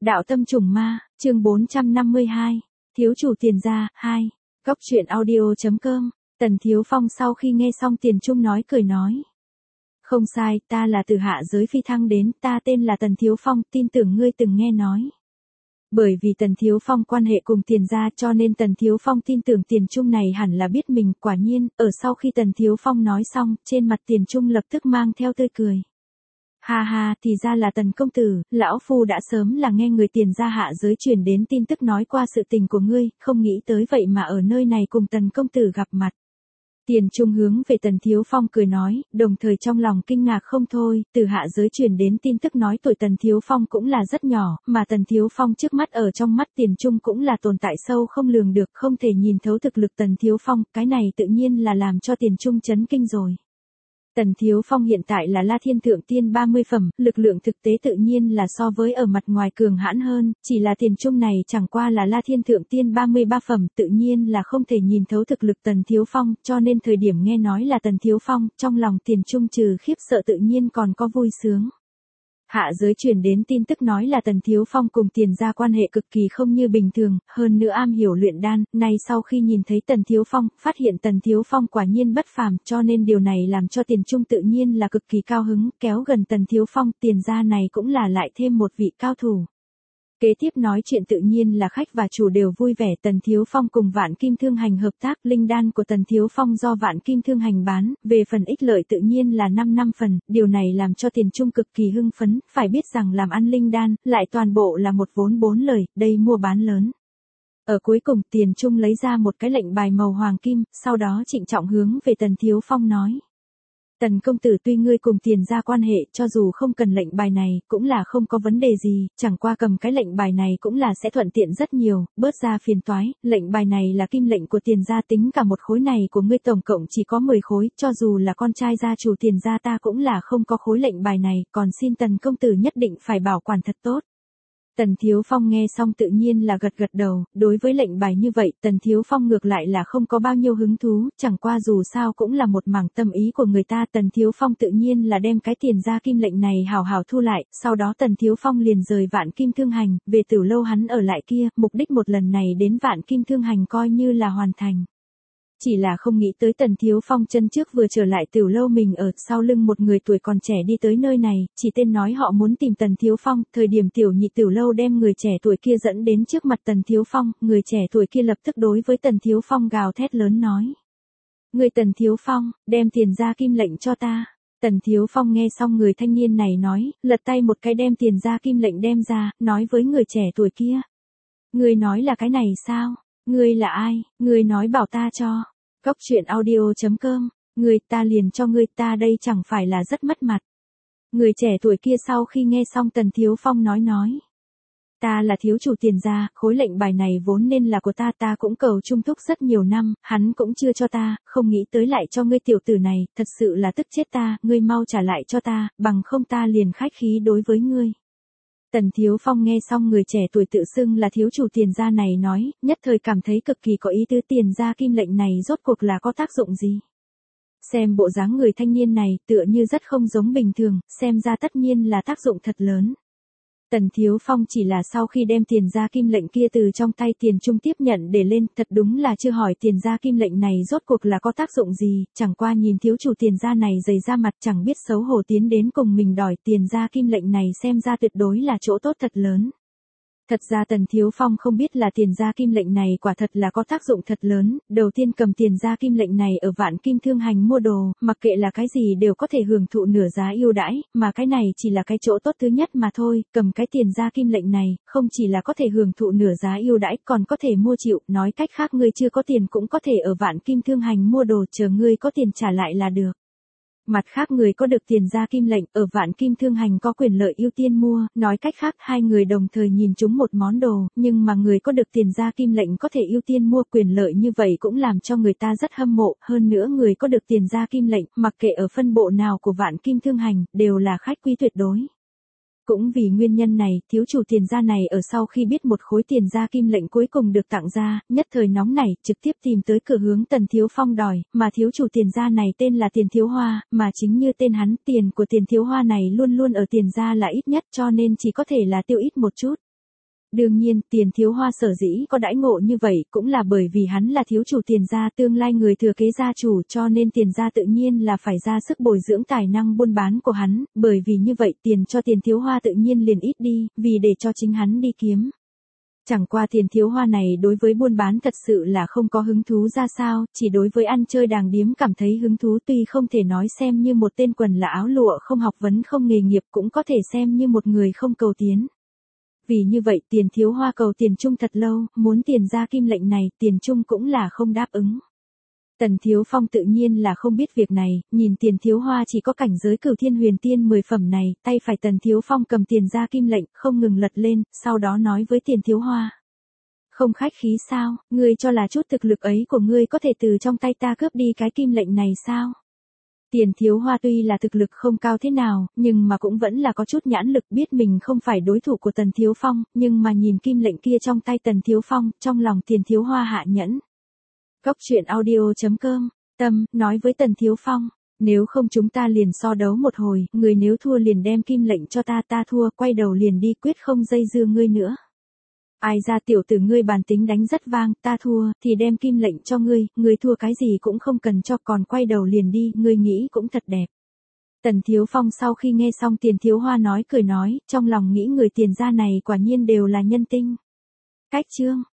Đạo tâm trùng ma, chương 452, thiếu chủ tiền gia, 2, Cốc truyện audio.com, Tần Thiếu Phong sau khi nghe xong Tiền Trung nói cười nói. Không sai, ta là từ hạ giới phi thăng đến, ta tên là Tần Thiếu Phong, tin tưởng ngươi từng nghe nói. Bởi vì Tần Thiếu Phong quan hệ cùng Tiền gia cho nên Tần Thiếu Phong tin tưởng Tiền Trung này hẳn là biết mình, quả nhiên, ở sau khi Tần Thiếu Phong nói xong, trên mặt Tiền Trung lập tức mang theo tươi cười. Ha ha, thì ra là Tần công tử, lão phu đã sớm là nghe người Tiền gia hạ giới truyền đến tin tức nói qua sự tình của ngươi, không nghĩ tới vậy mà ở nơi này cùng Tần công tử gặp mặt. Tiền Trung hướng về Tần Thiếu Phong cười nói, đồng thời trong lòng kinh ngạc không thôi, từ hạ giới truyền đến tin tức nói tuổi Tần Thiếu Phong cũng là rất nhỏ, mà Tần Thiếu Phong trước mắt ở trong mắt Tiền Trung cũng là tồn tại sâu không lường được, không thể nhìn thấu thực lực Tần Thiếu Phong, cái này tự nhiên là làm cho Tiền Trung chấn kinh rồi. Tần Thiếu Phong hiện tại là La Thiên Thượng Tiên 30 phẩm, lực lượng thực tế tự nhiên là so với ở mặt ngoài cường hãn hơn, chỉ là Tiền Trung này chẳng qua là La Thiên Thượng Tiên 33 phẩm, tự nhiên là không thể nhìn thấu thực lực Tần Thiếu Phong, cho nên thời điểm nghe nói là Tần Thiếu Phong, trong lòng Tiền Trung trừ khiếp sợ tự nhiên còn có vui sướng. Hạ giới truyền đến tin tức nói là Tần Thiếu Phong cùng Tiền gia quan hệ cực kỳ không như bình thường, hơn nữa am hiểu luyện đan, nay sau khi nhìn thấy Tần Thiếu Phong, phát hiện Tần Thiếu Phong quả nhiên bất phàm, cho nên điều này làm cho Tiền Trung tự nhiên là cực kỳ cao hứng, kéo gần Tần Thiếu Phong, Tiền gia này cũng là lại thêm một vị cao thủ. Kế tiếp nói chuyện tự nhiên là khách và chủ đều vui vẻ, Tần Thiếu Phong cùng Vạn Kim Thương Hành hợp tác, linh đan của Tần Thiếu Phong do Vạn Kim Thương Hành bán, về phần ích lợi tự nhiên là 5 phần, điều này làm cho Tiền Trung cực kỳ hưng phấn, phải biết rằng làm ăn linh đan, lại toàn bộ là một vốn 4 lời, đây mua bán lớn. Ở cuối cùng Tiền Trung lấy ra một cái lệnh bài màu hoàng kim, sau đó trịnh trọng hướng về Tần Thiếu Phong nói. Tần công tử tuy ngươi cùng Tiền gia quan hệ, cho dù không cần lệnh bài này, cũng là không có vấn đề gì, chẳng qua cầm cái lệnh bài này cũng là sẽ thuận tiện rất nhiều, bớt ra phiền toái, lệnh bài này là kim lệnh của Tiền gia, tính cả một khối này của ngươi tổng cộng chỉ có 10 khối, cho dù là con trai gia chủ Tiền gia ta cũng là không có khối lệnh bài này, còn xin Tần công tử nhất định phải bảo quản thật tốt. Tần Thiếu Phong nghe xong tự nhiên là gật gật đầu, đối với lệnh bài như vậy, Tần Thiếu Phong ngược lại là không có bao nhiêu hứng thú, chẳng qua dù sao cũng là một mảng tâm ý của người ta, Tần Thiếu Phong tự nhiên là đem cái Tiền gia kim lệnh này hào hào thu lại, sau đó Tần Thiếu Phong liền rời Vạn Kim Thương Hành, về Tử Lâu hắn ở lại kia, mục đích một lần này đến Vạn Kim Thương Hành coi như là hoàn thành. Chỉ là không nghĩ tới Tần Thiếu Phong chân trước vừa trở lại Tử Lâu mình ở, sau lưng một người tuổi còn trẻ đi tới nơi này, chỉ tên nói họ muốn tìm Tần Thiếu Phong, thời điểm tiểu nhị Tử Lâu đem người trẻ tuổi kia dẫn đến trước mặt Tần Thiếu Phong, người trẻ tuổi kia lập tức đối với Tần Thiếu Phong gào thét lớn nói. Người Tần Thiếu Phong, đem Tiền gia kim lệnh cho ta. Tần Thiếu Phong nghe xong người thanh niên này nói, lật tay một cái đem Tiền gia kim lệnh đem ra, nói với người trẻ tuổi kia. Người nói là cái này sao? Ngươi là ai? Ngươi nói bảo ta cho. Cốc truyện audio.com, người ta liền cho ngươi, ta đây chẳng phải là rất mất mặt. Người trẻ tuổi kia sau khi nghe xong Tần Thiếu Phong nói. Ta là thiếu chủ Tiền gia, khối lệnh bài này vốn nên là của ta, ta cũng cầu trung thúc rất nhiều năm, hắn cũng chưa cho ta, không nghĩ tới lại cho ngươi tiểu tử này, thật sự là tức chết ta, ngươi mau trả lại cho ta, bằng không ta liền khách khí đối với ngươi. Tần Thiếu Phong nghe xong người trẻ tuổi tự xưng là thiếu chủ Tiền gia này nói, nhất thời cảm thấy cực kỳ có ý tứ, Tiền gia kim lệnh này rốt cuộc là có tác dụng gì. Xem bộ dáng người thanh niên này tựa như rất không giống bình thường, xem ra tất nhiên là tác dụng thật lớn. Tần Thiếu Phong chỉ là sau khi đem Tiền gia kim lệnh kia từ trong tay Tiền Trung tiếp nhận để lên, thật đúng là chưa hỏi Tiền gia kim lệnh này rốt cuộc là có tác dụng gì, chẳng qua nhìn thiếu chủ Tiền gia này dày ra mặt chẳng biết xấu hổ tiến đến cùng mình đòi Tiền gia kim lệnh này, xem ra tuyệt đối là chỗ tốt thật lớn. Thật ra Tần Thiếu Phong không biết là Tiền gia kim lệnh này quả thật là có tác dụng thật lớn, đầu tiên cầm Tiền gia kim lệnh này ở Vạn Kim Thương Hành mua đồ, mặc kệ là cái gì đều có thể hưởng thụ nửa giá ưu đãi, mà cái này chỉ là cái chỗ tốt thứ nhất mà thôi, cầm cái Tiền gia kim lệnh này, không chỉ là có thể hưởng thụ nửa giá ưu đãi, còn có thể mua chịu, nói cách khác ngươi chưa có tiền cũng có thể ở Vạn Kim Thương Hành mua đồ, chờ ngươi có tiền trả lại là được. Mặt khác người có được Tiền gia kim lệnh, ở Vạn Kim Thương Hành có quyền lợi ưu tiên mua, nói cách khác hai người đồng thời nhìn trúng một món đồ, nhưng mà người có được Tiền gia kim lệnh có thể ưu tiên mua, quyền lợi như vậy cũng làm cho người ta rất hâm mộ, hơn nữa người có được Tiền gia kim lệnh, mặc kệ ở phân bộ nào của Vạn Kim Thương Hành, đều là khách quý tuyệt đối. Cũng vì nguyên nhân này, thiếu chủ Tiền gia này ở sau khi biết một khối Tiền gia kim lệnh cuối cùng được tặng ra, nhất thời nóng nảy, trực tiếp tìm tới cửa hướng Tần Thiếu Phong đòi, mà thiếu chủ Tiền gia này tên là Tiền Thiếu Hoa, mà chính như tên hắn, tiền của Tiền Thiếu Hoa này luôn luôn ở Tiền gia là ít nhất, cho nên chỉ có thể là tiêu ít một chút. Đương nhiên, Tiền Thiếu Hoa sở dĩ có đãi ngộ như vậy cũng là bởi vì hắn là thiếu chủ Tiền gia, tương lai người thừa kế gia chủ, cho nên Tiền gia tự nhiên là phải ra sức bồi dưỡng tài năng buôn bán của hắn, bởi vì như vậy tiền cho Tiền Thiếu Hoa tự nhiên liền ít đi, vì để cho chính hắn đi kiếm. Chẳng qua Tiền Thiếu Hoa này đối với buôn bán thật sự là không có hứng thú ra sao, chỉ đối với ăn chơi đàng điếm cảm thấy hứng thú, tuy không thể nói xem như một tên quần là áo lụa không học vấn không nghề nghiệp, cũng có thể xem như một người không cầu tiến. Vì như vậy Tiền Thiếu Hoa cầu Tiền Trung thật lâu, muốn Tiền gia kim lệnh này, Tiền Trung cũng là không đáp ứng. Tần Thiếu Phong tự nhiên là không biết việc này, nhìn Tiền Thiếu Hoa chỉ có cảnh giới Cửu Thiên Huyền Tiên 10 phẩm này, tay phải Tần Thiếu Phong cầm Tiền gia kim lệnh, không ngừng lật lên, sau đó nói với Tiền Thiếu Hoa. Không khách khí sao, ngươi cho là chút thực lực ấy của ngươi có thể từ trong tay ta cướp đi cái kim lệnh này sao? Tiền Thiếu Hoa tuy là thực lực không cao thế nào, nhưng mà cũng vẫn là có chút nhãn lực, biết mình không phải đối thủ của Tần Thiếu Phong, nhưng mà nhìn kim lệnh kia trong tay Tần Thiếu Phong, trong lòng Tiền Thiếu Hoa hạ nhẫn. Cốc truyện audio.com, Tâm, nói với Tần Thiếu Phong, nếu không chúng ta liền so đấu một hồi, người nếu thua liền đem kim lệnh cho ta, ta thua, quay đầu liền đi, quyết không dây dưa ngươi nữa. Ai ra tiểu tử ngươi bản tính đánh rất vang, ta thua, thì đem kim lệnh cho ngươi thua cái gì cũng không cần cho, còn quay đầu liền đi, ngươi nghĩ cũng thật đẹp. Tần Thiếu Phong sau khi nghe xong Tiền Thiếu Hoa nói cười nói, trong lòng nghĩ người Tiền gia này quả nhiên đều là nhân tinh. Cách chương